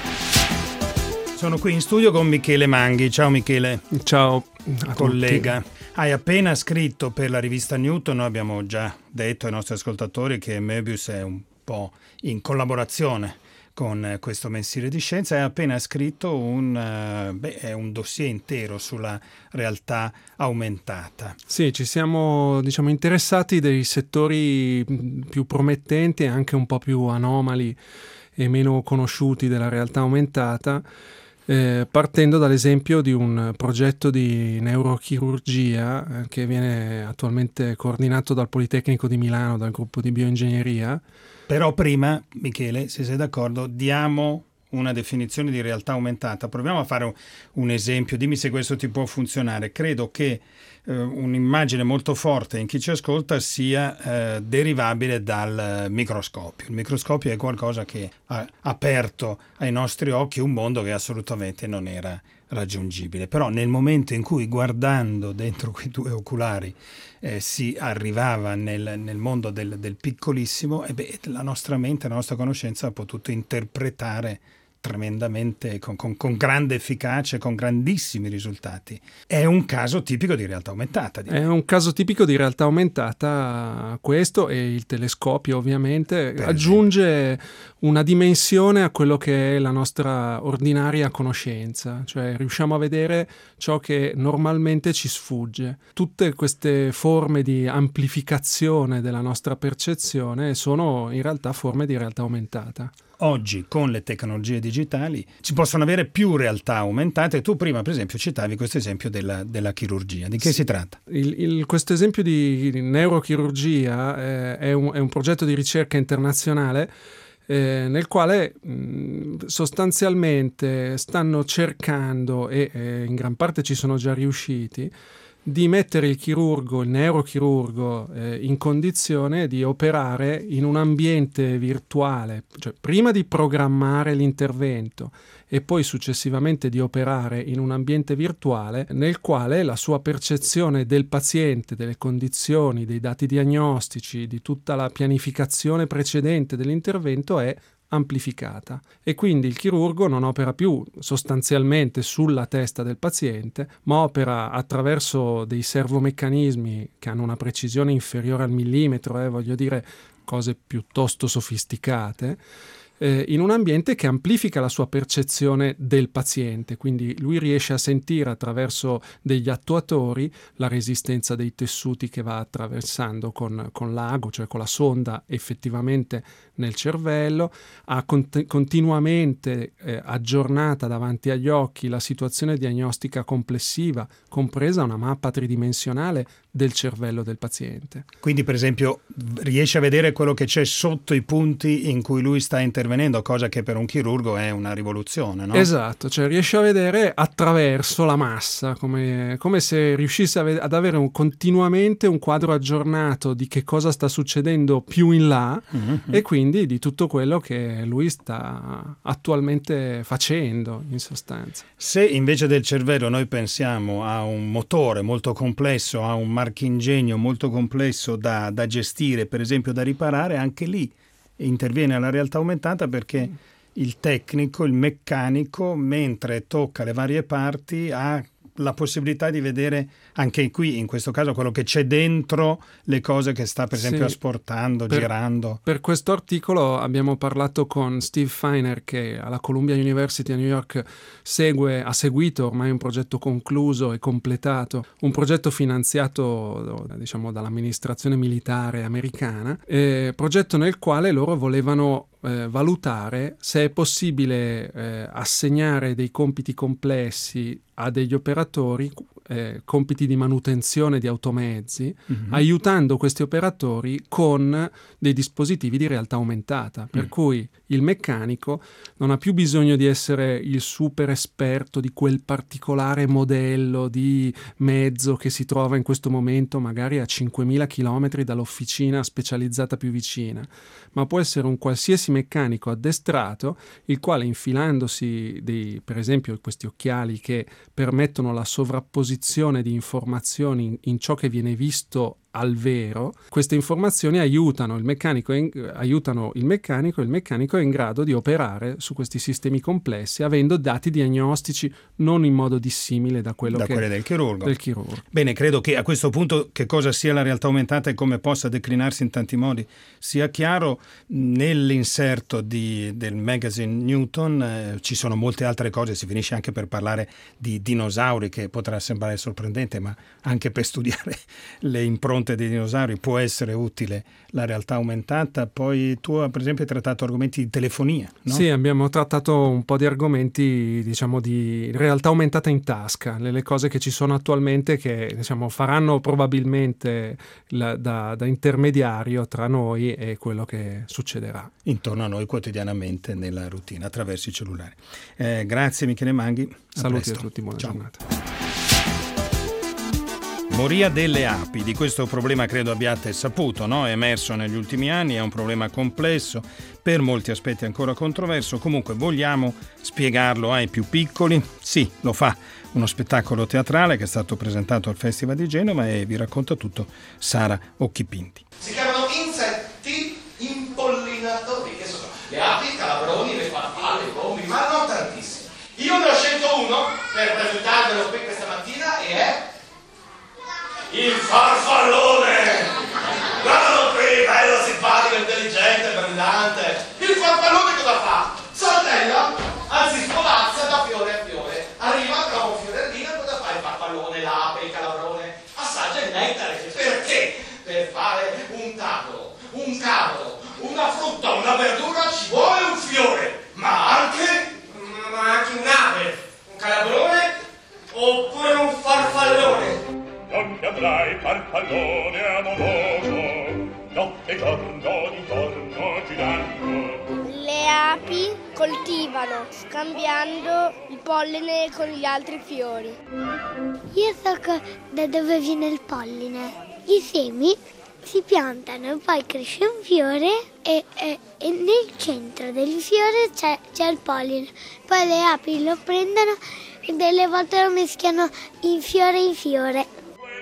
Sono qui in studio con Michele Manghi. Ciao Michele. Ciao collega. Hai appena scritto per la rivista Newton, noi abbiamo già detto ai nostri ascoltatori che Möbius è un po' in collaborazione con questo mensile di scienza. Hai appena scritto un dossier intero sulla realtà aumentata. Sì, ci siamo interessati dei settori più promettenti e anche un po' più anomali e meno conosciuti della realtà aumentata, partendo dall'esempio di un progetto di neurochirurgia che viene attualmente coordinato dal Politecnico di Milano, dal gruppo di bioingegneria. Però prima, Michele, se sei d'accordo, diamo una definizione di realtà aumentata. Proviamo a fare un esempio, dimmi se questo ti può funzionare. Credo che un'immagine molto forte in chi ci ascolta sia derivabile dal microscopio. Il microscopio è qualcosa che ha aperto ai nostri occhi un mondo che assolutamente non era raggiungibile. Però nel momento in cui, guardando dentro quei due oculari, si arrivava nel mondo del piccolissimo, la nostra mente, la nostra conoscenza ha potuto interpretare tremendamente, con grande efficacia, con grandissimi risultati. È un caso tipico di realtà aumentata. È un caso tipico di realtà aumentata questo, e il telescopio ovviamente aggiunge una dimensione a quello che è la nostra ordinaria conoscenza, cioè riusciamo a vedere ciò che normalmente ci sfugge. Tutte queste forme di amplificazione della nostra percezione sono in realtà forme di realtà aumentata. Oggi con le tecnologie digitali si possono avere più realtà aumentate. Tu prima, per esempio, citavi questo esempio della chirurgia. Di che si tratta? Questo esempio di neurochirurgia è un progetto di ricerca internazionale nel quale sostanzialmente stanno cercando, e in gran parte ci sono già riusciti, di mettere il neurochirurgo in condizione di operare in un ambiente virtuale, cioè prima di programmare l'intervento e poi successivamente di operare in un ambiente virtuale nel quale la sua percezione del paziente, delle condizioni, dei dati diagnostici, di tutta la pianificazione precedente dell'intervento è amplificata, e quindi il chirurgo non opera più sostanzialmente sulla testa del paziente, ma opera attraverso dei servomeccanismi che hanno una precisione inferiore al millimetro, voglio dire cose piuttosto sofisticate, in un ambiente che amplifica la sua percezione del paziente, quindi lui riesce a sentire attraverso degli attuatori la resistenza dei tessuti che va attraversando con l'ago, cioè con la sonda effettivamente nel cervello, ha continuamente aggiornata davanti agli occhi la situazione diagnostica complessiva, compresa una mappa tridimensionale del cervello del paziente. Quindi, per esempio, riesce a vedere quello che c'è sotto i punti in cui lui sta intervenendo, cosa che per un chirurgo è una rivoluzione, no? Esatto, cioè riesce a vedere attraverso la massa, come se riuscisse ad avere continuamente un quadro aggiornato di che cosa sta succedendo più in là, e quindi di tutto quello che lui sta attualmente facendo, in sostanza. Se invece del cervello noi pensiamo a un motore molto complesso, a un marchingegno molto complesso da gestire, per esempio da riparare, anche lì interviene la realtà aumentata, perché il tecnico, il meccanico, mentre tocca le varie parti, ha la possibilità di vedere anche qui, in questo caso, quello che c'è dentro le cose che sta, per esempio, asportando, girando. Per questo articolo abbiamo parlato con Steve Feiner, che alla Columbia University a New York ha seguito ormai un progetto concluso e completato, un progetto finanziato, diciamo, dall'amministrazione militare americana, progetto nel quale loro volevano valutare se è possibile assegnare dei compiti complessi a degli operatori, compiti di manutenzione di automezzi, aiutando questi operatori con dei dispositivi di realtà aumentata, per cui il meccanico non ha più bisogno di essere il super esperto di quel particolare modello di mezzo che si trova in questo momento magari a 5.000 chilometri dall'officina specializzata più vicina, ma può essere un qualsiasi meccanico addestrato, il quale, infilandosi per esempio questi occhiali che permettono la sovrapposizione di informazioni in ciò che viene visto al vero, queste informazioni aiutano il meccanico e il meccanico è in grado di operare su questi sistemi complessi avendo dati diagnostici non in modo dissimile da quelli del chirurgo. Bene, credo che a questo punto che cosa sia la realtà aumentata e come possa declinarsi in tanti modi sia chiaro. Nell'inserto del magazine Newton ci sono molte altre cose, si finisce anche per parlare di dinosauri, che potrà sembrare sorprendente, ma anche per studiare le impronte dei dinosauri può essere utile la realtà aumentata. Poi tu per esempio hai trattato argomenti di telefonia, no? Sì, abbiamo trattato un po' di argomenti, diciamo, di realtà aumentata in tasca, le cose che ci sono attualmente che, diciamo, faranno probabilmente da intermediario tra noi e quello che succederà intorno a noi quotidianamente nella routine attraverso i cellulari. Grazie Michele Manghi. Saluti a tutti, buona giornata. Moria delle api, di questo problema credo abbiate saputo, no? È emerso negli ultimi anni, è un problema complesso, per molti aspetti ancora controverso. Comunque vogliamo spiegarlo ai più piccoli? Sì, lo fa uno spettacolo teatrale che è stato presentato al Festival di Genova e vi racconta tutto Sara Occhipinti. Si chiamano insetti impollinatori, che sono le api, i calabroni, le farfalle, i bombi, ma non tantissimi. Io ne ho scelto uno per presentarvelo qui questa mattina e è il farfallone! Guardalo qui, bello, simpatico, intelligente, brillante. Il farfallone cosa fa? Saltella, anzi spolazza da fiore a fiore. Arriva, trova un fiorellino, cosa fa il farfallone, l'ape, il calabrone? Assaggia il nettare. Perché? Per fare un tavolo, un cavolo, una frutta, una verdura ci vuole un fiore, ma anche un'ape, un calabrone oppure un farfallone. Non ti avrai farfallone amoroso, notte e giorno d'intorno girando. Le api coltivano, scambiando il polline con gli altri fiori. Io so da dove viene il polline. I semi si piantano, poi cresce un fiore e nel centro del fiore c'è il polline. Poi le api lo prendono e delle volte lo mischiano in fiore.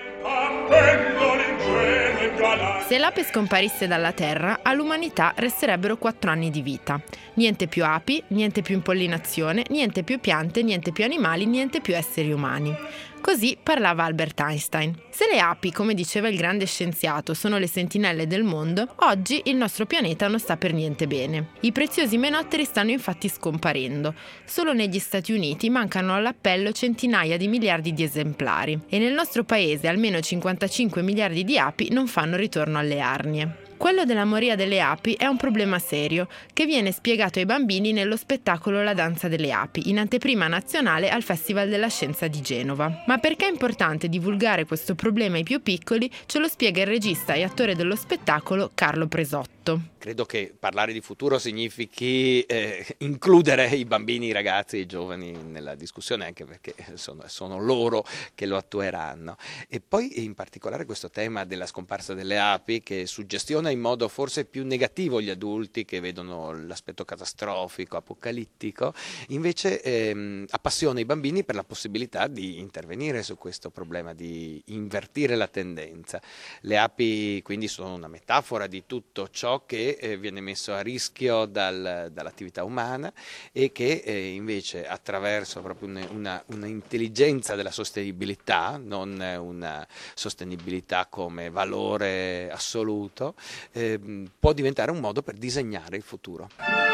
Se l'ape scomparisse dalla Terra, all'umanità resterebbero 4 anni di vita. Niente più api, niente più impollinazione, niente più piante, niente più animali, niente più esseri umani. Così parlava Albert Einstein. Se le api, come diceva il grande scienziato, sono le sentinelle del mondo, oggi il nostro pianeta non sta per niente bene. I preziosi menotteri stanno infatti scomparendo. Solo negli Stati Uniti mancano all'appello centinaia di miliardi di esemplari e nel nostro paese almeno 55 miliardi di api non fanno ritorno alle arnie. Quello della moria delle api è un problema serio che viene spiegato ai bambini nello spettacolo La danza delle api, in anteprima nazionale al Festival della Scienza di Genova. Ma perché è importante divulgare questo problema ai più piccoli, ce lo spiega il regista e attore dello spettacolo Carlo Presotto. Credo che parlare di futuro significhi includere i bambini, i ragazzi e i giovani nella discussione, anche perché sono loro che lo attueranno. E poi in particolare questo tema della scomparsa delle api che suggestiona in modo forse più negativo gli adulti che vedono l'aspetto catastrofico, apocalittico, invece appassiona i bambini per la possibilità di intervenire su questo problema, di invertire la tendenza. Le api quindi sono una metafora di tutto ciò che viene messo a rischio dall'attività umana e che invece attraverso proprio una intelligenza della sostenibilità, non una sostenibilità come valore assoluto, può diventare un modo per disegnare il futuro.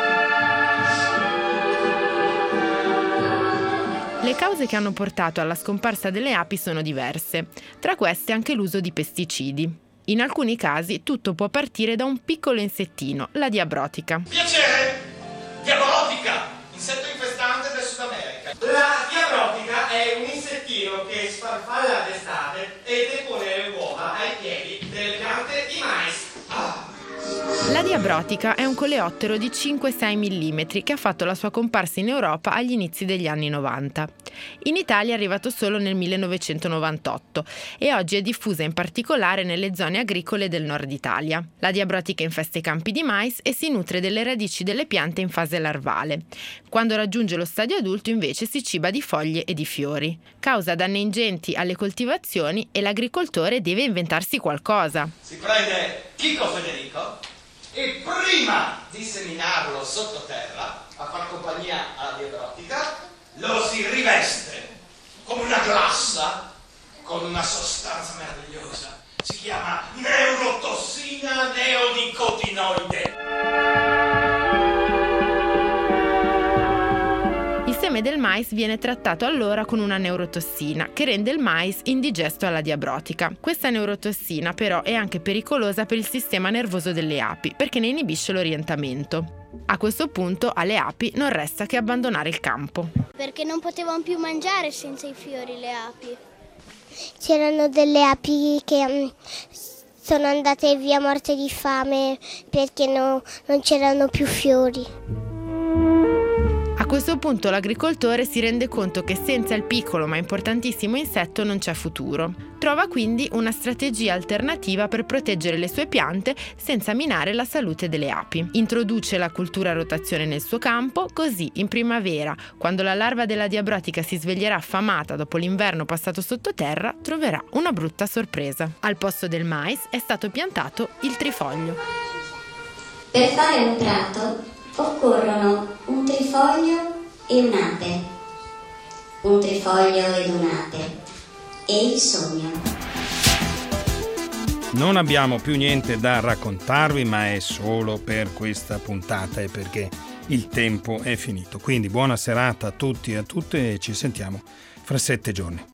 Le cause che hanno portato alla scomparsa delle api sono diverse, tra queste anche l'uso di pesticidi. In alcuni casi tutto può partire da un piccolo insettino, la diabrotica. Piacere! Diabrotica! Insetto infestante del Sud America. La diabrotica è un insettino che sfarfalla d'estate e depone le uova ai piedi delle piante di mais. La diabrotica è un coleottero di 5-6 mm che ha fatto la sua comparsa in Europa agli inizi degli anni 90. In Italia è arrivato solo nel 1998 e oggi è diffusa in particolare nelle zone agricole del nord Italia. La diabrotica infesta i campi di mais e si nutre delle radici delle piante in fase larvale. Quando raggiunge lo stadio adulto invece si ciba di foglie e di fiori. Causa danni ingenti alle coltivazioni e l'agricoltore deve inventarsi qualcosa. Si prende Chico Federico e prima di seminarlo sottoterra a far compagnia alla diabrotica lo si riveste come una glassa con una sostanza meravigliosa. Si chiama neurotossina neonicotinoide. Il seme del mais viene trattato allora con una neurotossina che rende il mais indigesto alla diabrotica. Questa neurotossina però è anche pericolosa per il sistema nervoso delle api perché ne inibisce l'orientamento. A questo punto alle api non resta che abbandonare il campo. Perché non potevano più mangiare senza i fiori le api. C'erano delle api che sono andate via morte di fame perché non c'erano più fiori. A questo punto l'agricoltore si rende conto che senza il piccolo ma importantissimo insetto non c'è futuro. Trova quindi una strategia alternativa per proteggere le sue piante senza minare la salute delle api. Introduce la cultura a rotazione nel suo campo, così in primavera, quando la larva della diabrotica si sveglierà affamata dopo l'inverno passato sottoterra, troverà una brutta sorpresa. Al posto del mais è stato piantato il trifoglio. Per fare un prato occorrono un trifoglio e un'ape, un trifoglio ed un'ape e il sogno. Non abbiamo più niente da raccontarvi, ma è solo per questa puntata e perché il tempo è finito. Quindi buona serata a tutti e a tutte e ci sentiamo fra 7 giorni.